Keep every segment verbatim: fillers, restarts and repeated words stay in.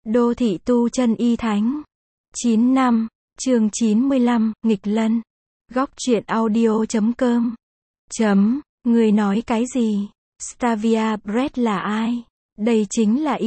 Đô thị tu chân y thánh. chín năm, chương chín mươi lăm, nghịch lân. Góc truyện audio chấm com. Chấm, người nói cái gì? Stavia Bread là ai? Đây chính là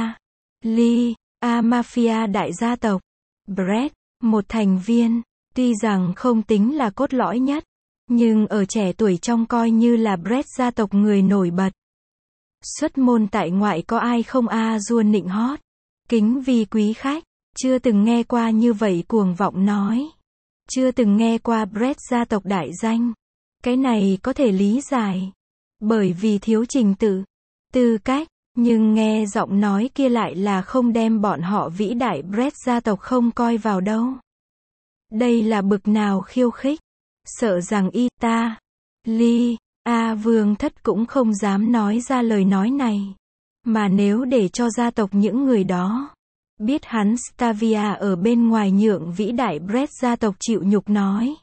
Italy, a mafia đại gia tộc. Bread, một thành viên, tuy rằng không tính là cốt lõi nhất, nhưng ở trẻ tuổi trong coi như là Bread gia tộc người nổi bật. Xuất môn tại ngoại có ai không a dua nịnh hót, kính vi quý khách, chưa từng nghe qua như vậy cuồng vọng nói. Chưa từng nghe qua Bread gia tộc đại danh. Cái này có thể lý giải, bởi vì thiếu trình tự, tư cách, nhưng nghe giọng nói kia lại là không đem bọn họ vĩ đại Bread gia tộc không coi vào đâu. Đây là bực nào khiêu khích, sợ rằng Italy, A Vương thất cũng không dám nói ra lời nói này. Mà nếu để cho gia tộc những người đó biết hắn Stavia ở bên ngoài nhượng vĩ đại Bread gia tộc chịu nhục nói,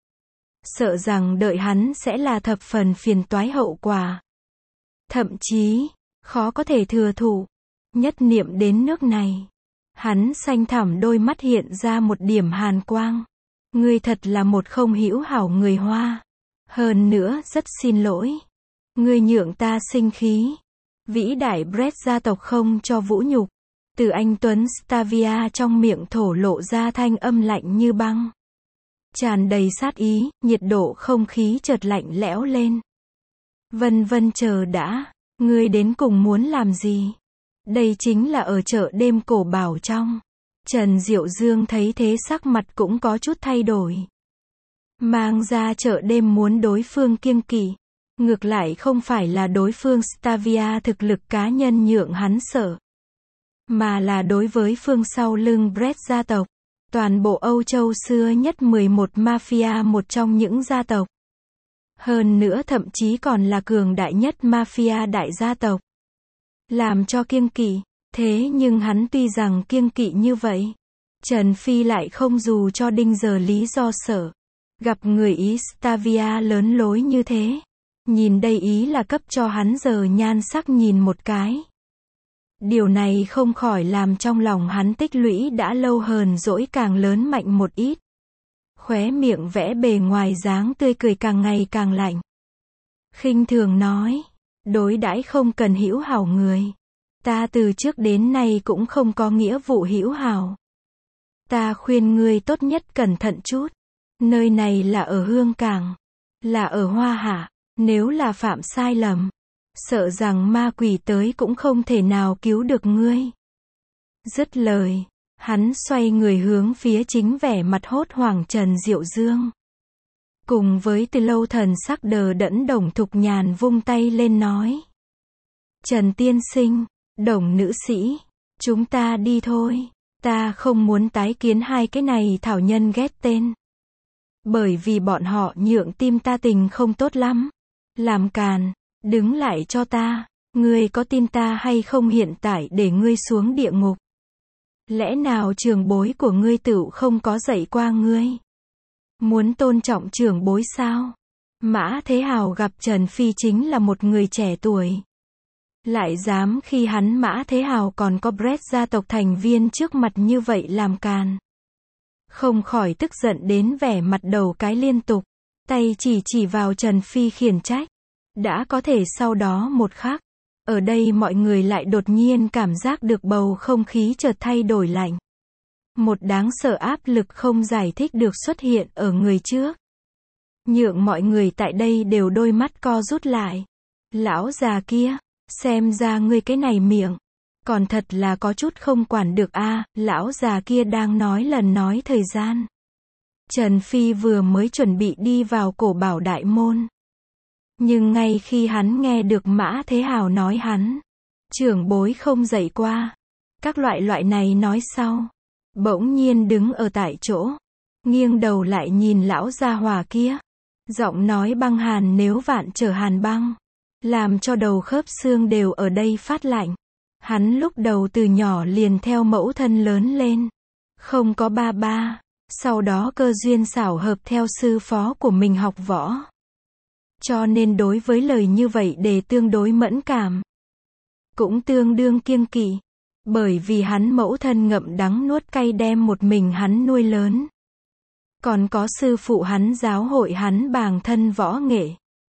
sợ rằng đợi hắn sẽ là thập phần phiền toái hậu quả. Thậm chí, khó có thể thừa thụ. Nhất niệm đến nước này, hắn xanh thẳm đôi mắt hiện ra một điểm hàn quang. Ngươi thật là một không hữu hảo người Hoa. Hơn nữa rất xin lỗi. Ngươi nhượng ta sinh khí. Vĩ đại Bread gia tộc không cho vũ nhục. Từ anh Tuấn Stavia trong miệng thổ lộ ra thanh âm lạnh như băng. Tràn đầy sát ý, nhiệt độ không khí chợt lạnh lẽo lên. Vân vân chờ đã, ngươi đến cùng muốn làm gì? Đây chính là ở chợ đêm cổ bảo trong. Trần Diệu Dương thấy thế sắc mặt cũng có chút thay đổi. Mang ra chợ đêm muốn đối phương kiêng kỵ. Ngược lại không phải là đối phương Stavia thực lực cá nhân nhượng hắn sợ, mà là đối với phương sau lưng Bread gia tộc. Toàn bộ Âu Châu xưa nhất mười một mafia một trong những gia tộc. Hơn nữa thậm chí còn là cường đại nhất mafia đại gia tộc. Làm cho kiêng kỵ, thế nhưng hắn tuy rằng kiêng kỵ như vậy, Trần Phi lại không dù cho đinh giờ lý do sợ. Gặp người Ý Stavia lớn lối như thế, nhìn đây ý là cấp cho hắn giờ nhan sắc nhìn một cái. Điều này không khỏi làm trong lòng hắn tích lũy đã lâu hờn dỗi càng lớn mạnh một ít. Khóe miệng vẽ bề ngoài dáng tươi cười càng ngày càng lạnh. Khinh thường nói, đối đãi không cần hữu hảo người. Ta từ trước đến nay cũng không có nghĩa vụ hữu hảo. Ta khuyên ngươi tốt nhất cẩn thận chút. Nơi này là ở Hương Cảng, là ở Hoa Hạ, nếu là phạm sai lầm, sợ rằng ma quỷ tới cũng không thể nào cứu được ngươi. Dứt lời, hắn xoay người hướng phía chính vẻ mặt hốt hoảng Trần Diệu Dương. Cùng với từ lâu thần sắc đờ đẫn Đồng Thục Nhàn vung tay lên nói. Trần tiên sinh, Đồng nữ sĩ, chúng ta đi thôi, ta không muốn tái kiến hai cái này thảo nhân ghét tên. Bởi vì bọn họ nhượng tim ta tình không tốt lắm. Làm càn, đứng lại cho ta, ngươi có tin ta hay không hiện tại để ngươi xuống địa ngục? Lẽ nào trưởng bối của ngươi tựu không có dạy qua ngươi? Muốn tôn trọng trưởng bối sao? Mã Thế Hào gặp Trần Phi chính là một người trẻ tuổi. Lại dám khi hắn Mã Thế Hào còn có Bread gia tộc thành viên trước mặt như vậy làm càn. Không khỏi tức giận đến vẻ mặt đầu cái liên tục, tay chỉ chỉ vào Trần Phi khiển trách. Đã có thể sau đó một khắc, ở đây mọi người lại đột nhiên cảm giác được bầu không khí chợt thay đổi lạnh. Một đáng sợ áp lực không giải thích được xuất hiện ở người trước. Nhượng mọi người tại đây đều đôi mắt co rút lại. Lão già kia, xem ra ngươi cái này miệng, còn thật là có chút không quản được a. À, lão già kia đang nói lần nói thời gian. Trần Phi vừa mới chuẩn bị đi vào cổ bảo đại môn. Nhưng ngay khi hắn nghe được Mã Thế Hào nói hắn, trưởng bối không dạy qua, các loại loại này nói sau, bỗng nhiên đứng ở tại chỗ, nghiêng đầu lại nhìn lão gia hỏa kia, giọng nói băng hàn nếu vạn trở hàn băng, làm cho đầu khớp xương đều ở đây phát lạnh. Hắn lúc đầu từ nhỏ liền theo mẫu thân lớn lên, không có ba ba, sau đó cơ duyên xảo hợp theo sư phó của mình học võ. Cho nên đối với lời như vậy đề tương đối mẫn cảm, cũng tương đương kiêng kỵ. Bởi vì hắn mẫu thân ngậm đắng nuốt cay đem một mình hắn nuôi lớn. Còn có sư phụ hắn giáo hội hắn bàng thân võ nghệ.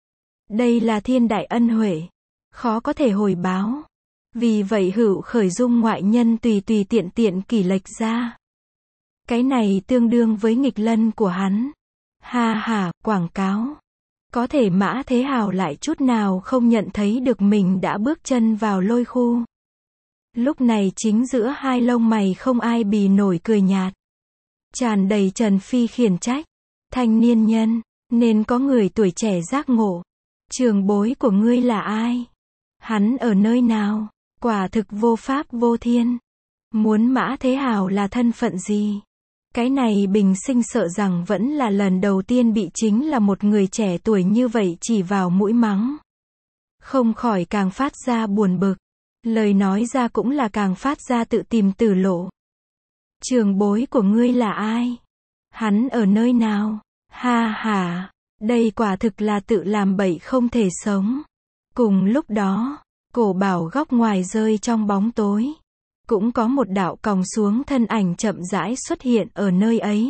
Đây là thiên đại ân huệ, khó có thể hồi báo. Vì vậy hữu khởi dung ngoại nhân tùy tùy tiện tiện kỷ lệch ra. Cái này tương đương với nghịch lân của hắn. Ha ha, quảng cáo. Có thể Mã Thế Hào lại chút nào không nhận thấy được mình đã bước chân vào lôi khu. Lúc này chính giữa hai lông mày không ai bì nổi cười nhạt. Tràn đầy Trần Phi khiển trách. Thanh niên nhân, nên có người tuổi trẻ giác ngộ. Trường bối của ngươi là ai? Hắn ở nơi nào? Quả thực vô pháp vô thiên. Muốn Mã Thế Hào là thân phận gì? Cái này bình sinh sợ rằng vẫn là lần đầu tiên bị chính là một người trẻ tuổi như vậy chỉ vào mũi mắng. Không khỏi càng phát ra buồn bực. Lời nói ra cũng là càng phát ra tự tìm tử lộ. Trường bối của ngươi là ai? Hắn ở nơi nào? Ha ha, đây quả thực là tự làm bậy không thể sống. Cùng lúc đó, cổ bảo góc ngoài rơi trong bóng tối. Cũng có một đạo còng xuống thân ảnh chậm rãi xuất hiện ở nơi ấy.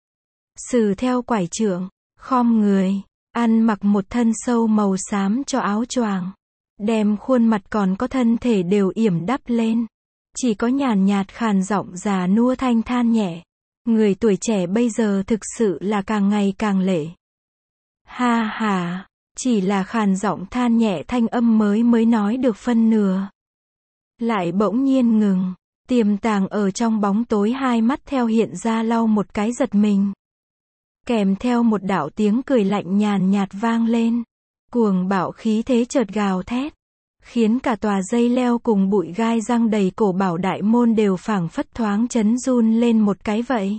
Sử theo quải trượng, khom người, ăn mặc một thân sâu màu xám cho áo choàng. Đem khuôn mặt còn có thân thể đều yểm đắp lên. Chỉ có nhàn nhạt khàn giọng già nua thanh than nhẹ. Người tuổi trẻ bây giờ thực sự là càng ngày càng lệ. Ha ha, chỉ là khàn giọng than nhẹ thanh âm mới mới nói được phân nửa. Lại bỗng nhiên ngừng, tiềm tàng ở trong bóng tối hai mắt theo hiện ra lau một cái giật mình. Kèm theo một đạo tiếng cười lạnh nhàn nhạt vang lên. Cuồng bạo khí thế chợt gào thét. Khiến cả tòa dây leo cùng bụi gai răng đầy cổ bảo đại môn đều phảng phất thoáng chấn run lên một cái vậy.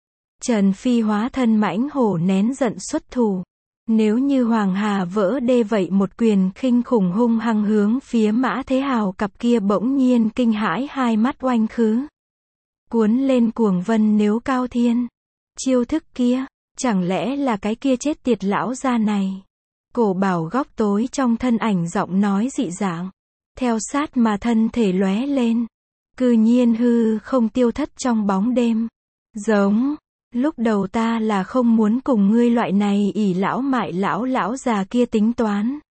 Trần Phi hóa thân mãnh hổ nén giận xuất thủ. Nếu như Hoàng Hà vỡ đê vậy một quyền khinh khủng hung hăng hướng phía Mã Thế Hào cặp kia bỗng nhiên kinh hãi hai mắt oanh khứ. Cuốn lên cuồng vân nếu cao thiên. Chiêu thức kia, chẳng lẽ là cái kia chết tiệt lão gia này. Cổ bảo góc tối trong thân ảnh giọng nói dị dạng. Theo sát mà thân thể lóe lên. Cư nhiên hư không tiêu thất trong bóng đêm. Giống. Lúc đầu ta là không muốn cùng ngươi loại này ỷ lão mại lão lão già kia tính toán.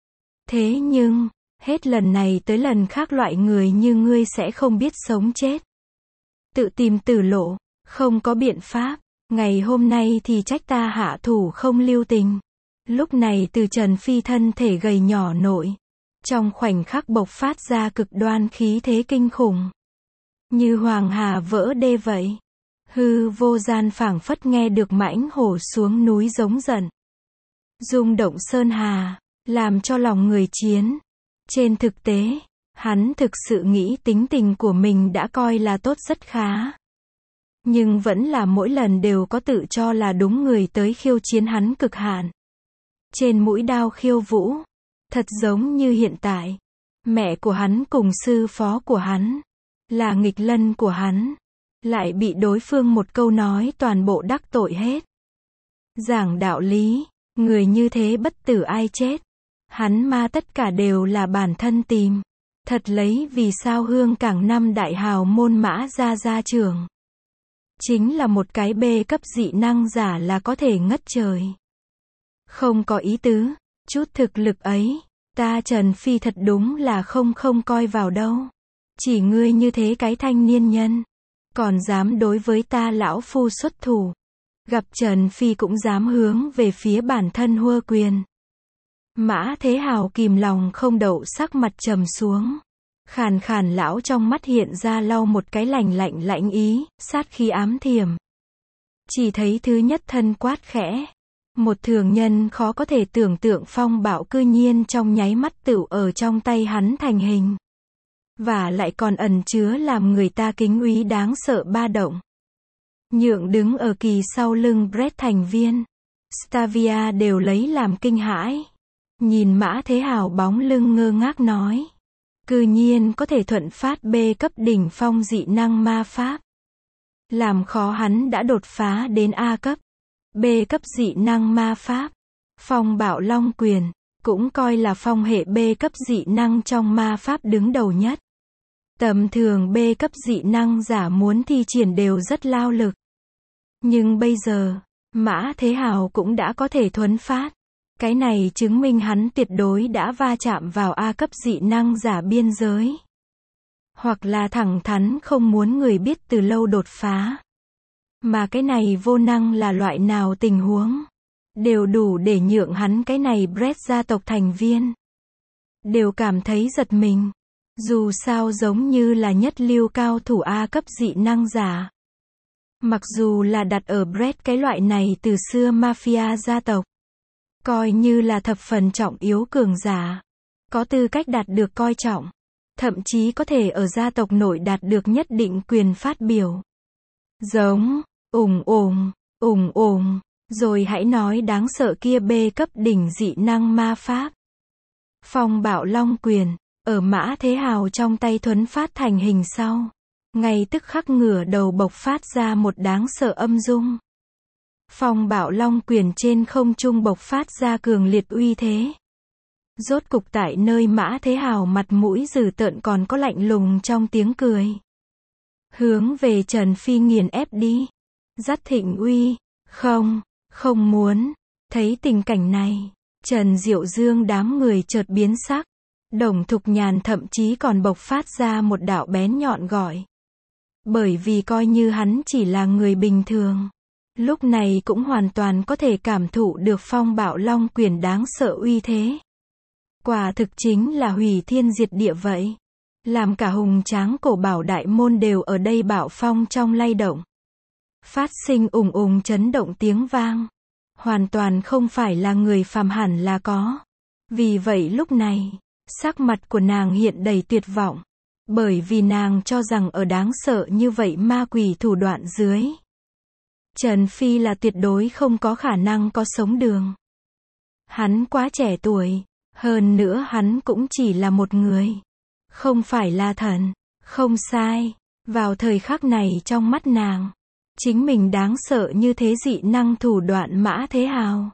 Thế nhưng, hết lần này tới lần khác loại người như ngươi sẽ không biết sống chết. Tự tìm tử lộ, không có biện pháp. Ngày hôm nay thì trách ta hạ thủ không lưu tình. Lúc này từ Trần Phi thân thể gầy nhỏ nổi. Trong khoảnh khắc bộc phát ra cực đoan khí thế kinh khủng. Như Hoàng Hà vỡ đê vậy. Hư vô gian phảng phất nghe được mãnh hổ xuống núi giống giận. Rung động sơn hà, làm cho lòng người chiến. Trên thực tế, hắn thực sự nghĩ tính tình của mình đã coi là tốt rất khá. Nhưng vẫn là mỗi lần đều có tự cho là đúng người tới khiêu chiến hắn cực hạn. Trên mũi đao khiêu vũ, thật giống như hiện tại. Mẹ của hắn cùng sư phó của hắn, là nghịch lân của hắn. Lại bị đối phương một câu nói toàn bộ đắc tội hết. Giảng đạo lý, người như thế bất tử ai chết. Hắn ma tất cả đều là bản thân tìm. Thật lấy vì sao hương cảng năm đại hào môn Mã gia gia trưởng. Chính là một cái bê cấp dị năng giả là có thể ngất trời. Không có ý tứ, chút thực lực ấy, ta Trần Phi thật đúng là không không coi vào đâu. Chỉ ngươi như thế cái thanh niên nhân. Còn dám đối với ta lão phu xuất thủ. Gặp Trần Phi cũng dám hướng về phía bản thân hua quyền. Mã Thế Hào kìm lòng không đậu sắc mặt trầm xuống. Khàn khàn lão trong mắt hiện ra lau một cái lạnh lạnh lãnh ý, sát khí ám thiểm. Chỉ thấy thứ nhất thân quát khẽ. Một thường nhân khó có thể tưởng tượng phong bạo cư nhiên trong nháy mắt tựu ở trong tay hắn thành hình. Và lại còn ẩn chứa làm người ta kính úy đáng sợ ba động. Nhượng đứng ở kỳ sau lưng Brett thành viên. Stavia đều lấy làm kinh hãi. Nhìn Mã Thế Hào bóng lưng ngơ ngác nói. Cư nhiên có thể thuận phát B cấp đỉnh phong dị năng ma pháp. Làm khó hắn đã đột phá đến A cấp. B cấp dị năng ma pháp. Phong bạo long quyền. Cũng coi là phong hệ B cấp dị năng trong ma pháp đứng đầu nhất. Tầm thường B cấp dị năng giả muốn thi triển đều rất lao lực. Nhưng bây giờ, Mã Thế Hào cũng đã có thể thuấn phát. Cái này chứng minh hắn tuyệt đối đã va chạm vào A cấp dị năng giả biên giới. Hoặc là thẳng thắn không muốn người biết từ lâu đột phá. Mà cái này vô năng là loại nào tình huống. Đều đủ để nhượng hắn cái này Brett gia tộc thành viên. Đều cảm thấy giật mình. Dù sao giống như là nhất lưu cao thủ A cấp dị năng giả. Mặc dù là đặt ở Brett cái loại này từ xưa mafia gia tộc. Coi như là thập phần trọng yếu cường giả. Có tư cách đạt được coi trọng. Thậm chí có thể ở gia tộc nội đạt được nhất định quyền phát biểu. Giống, ủng ủng, ủng ủng. Rồi hãy nói đáng sợ kia B cấp đỉnh dị năng ma pháp. Phong bạo long quyền, ở Mã Thế Hào trong tay thuấn phát thành hình sau. Ngay tức khắc ngửa đầu bộc phát ra một đáng sợ âm dung. Phong bạo long quyền trên không trung bộc phát ra cường liệt uy thế. Rốt cục tại nơi Mã Thế Hào mặt mũi dữ tợn còn có lạnh lùng trong tiếng cười. Hướng về Trần Phi nghiền ép đi. Dắt Thịnh Uy, không, không muốn. Thấy tình cảnh này, Trần Diệu Dương đám người chợt biến sắc. Đồng Thục Nhàn thậm chí còn bộc phát ra một đạo bén nhọn gọi. Bởi vì coi như hắn chỉ là người bình thường. Lúc này cũng hoàn toàn có thể cảm thụ được phong bạo long quyền đáng sợ uy thế. Quả thực chính là hủy thiên diệt địa vậy. Làm cả hùng tráng cổ bảo đại môn đều ở đây bạo phong trong lay động. Phát sinh ùng ùng chấn động tiếng vang. Hoàn toàn không phải là người phàm hẳn là có. Vì vậy lúc này, sắc mặt của nàng hiện đầy tuyệt vọng. Bởi vì nàng cho rằng ở đáng sợ như vậy ma quỷ thủ đoạn dưới. Trần Phi là tuyệt đối không có khả năng có sống đường. Hắn quá trẻ tuổi. Hơn nữa hắn cũng chỉ là một người. Không phải là thần. Không sai. Vào thời khắc này trong mắt nàng. Chính mình đáng sợ như thế dị năng thủ đoạn Mã Thế Hào.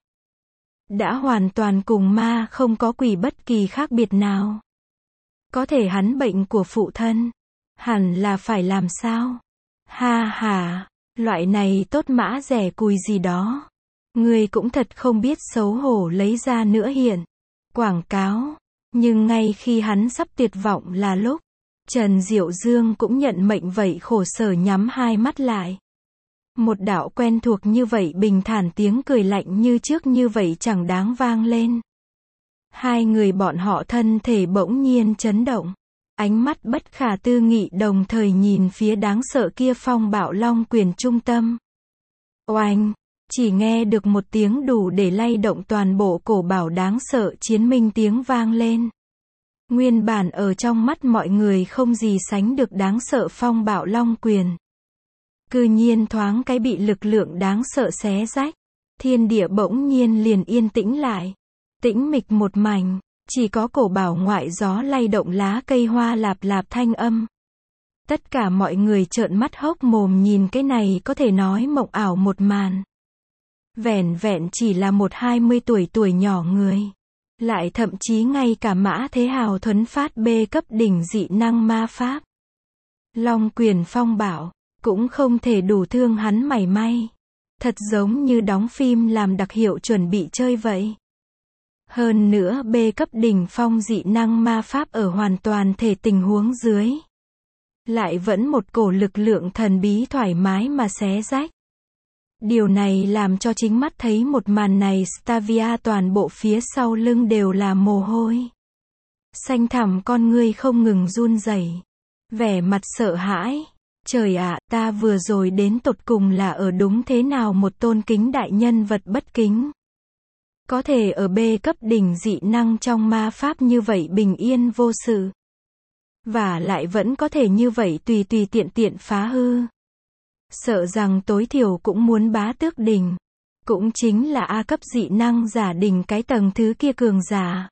Đã hoàn toàn cùng ma không có quỷ bất kỳ khác biệt nào. Có thể hắn bệnh của phụ thân. Hẳn là phải làm sao? Ha ha. Loại này tốt mã rẻ cùi gì đó. Người cũng thật không biết xấu hổ lấy ra nữa hiện. Quảng cáo. Nhưng ngay khi hắn sắp tuyệt vọng là lúc. Trần Diệu Dương cũng nhận mệnh vậy khổ sở nhắm hai mắt lại. Một đạo quen thuộc như vậy bình thản tiếng cười lạnh như trước như vậy chẳng đáng vang lên. Hai người bọn họ thân thể bỗng nhiên chấn động. Ánh mắt bất khả tư nghị đồng thời nhìn phía đáng sợ kia phong bạo long quyền trung tâm. Oanh! Chỉ nghe được một tiếng đủ để lay động toàn bộ cổ bảo đáng sợ chiến minh tiếng vang lên. Nguyên bản ở trong mắt mọi người không gì sánh được đáng sợ phong bạo long quyền. Cư nhiên thoáng cái bị lực lượng đáng sợ xé rách. Thiên địa bỗng nhiên liền yên tĩnh lại. Tĩnh mịch một mảnh. Chỉ có cổ bảo ngoại gió lay động lá cây hoa lạp lạp thanh âm. Tất cả mọi người trợn mắt hốc mồm nhìn cái này có thể nói mộng ảo một màn. Vẻn vẹn chỉ là một hai mươi tuổi tuổi nhỏ người. Lại thậm chí ngay cả Mã Thế Hào thuấn phát B cấp đỉnh dị năng ma pháp. Long quyền phong bảo. Cũng không thể đủ thương hắn mảy may. Thật giống như đóng phim làm đặc hiệu chuẩn bị chơi vậy. Hơn nữa B cấp đỉnh phong dị năng ma pháp ở hoàn toàn thể tình huống dưới. Lại vẫn một cổ lực lượng thần bí thoải mái mà xé rách. Điều này làm cho chính mắt thấy một màn này Stavia toàn bộ phía sau lưng đều là mồ hôi. Xanh thẳm con ngươi không ngừng run rẩy. Vẻ mặt sợ hãi. Trời ạ, ta vừa rồi đến tột cùng là ở đúng thế nào một tôn kính đại nhân vật bất kính. Có thể ở B cấp đỉnh dị năng trong ma pháp như vậy bình yên vô sự. Và lại vẫn có thể như vậy tùy tùy tiện tiện phá hư. Sợ rằng tối thiểu cũng muốn bá tước đỉnh. Cũng chính là A cấp dị năng giả đỉnh cái tầng thứ kia cường giả.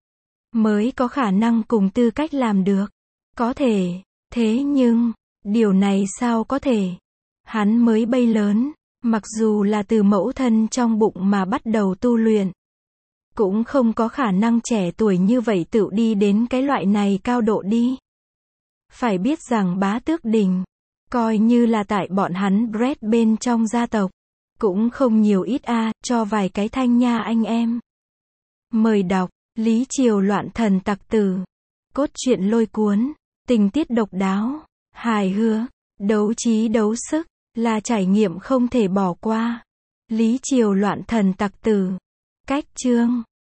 Mới có khả năng cùng tư cách làm được. Có thể, thế nhưng, điều này sao có thể? Hắn mới bay lớn, mặc dù là từ mẫu thân trong bụng mà bắt đầu tu luyện. Cũng không có khả năng trẻ tuổi như vậy tự đi đến cái loại này cao độ đi. Phải biết rằng bá tước đình, coi như là tại bọn hắn Brett bên trong gia tộc, cũng không nhiều ít a, cho vài cái thanh nha anh em. Mời đọc, Lý Triều loạn thần tặc tử. Cốt truyện lôi cuốn, tình tiết độc đáo, hài hước, đấu trí đấu sức, là trải nghiệm không thể bỏ qua. Lý Triều loạn thần tặc tử. Cách chương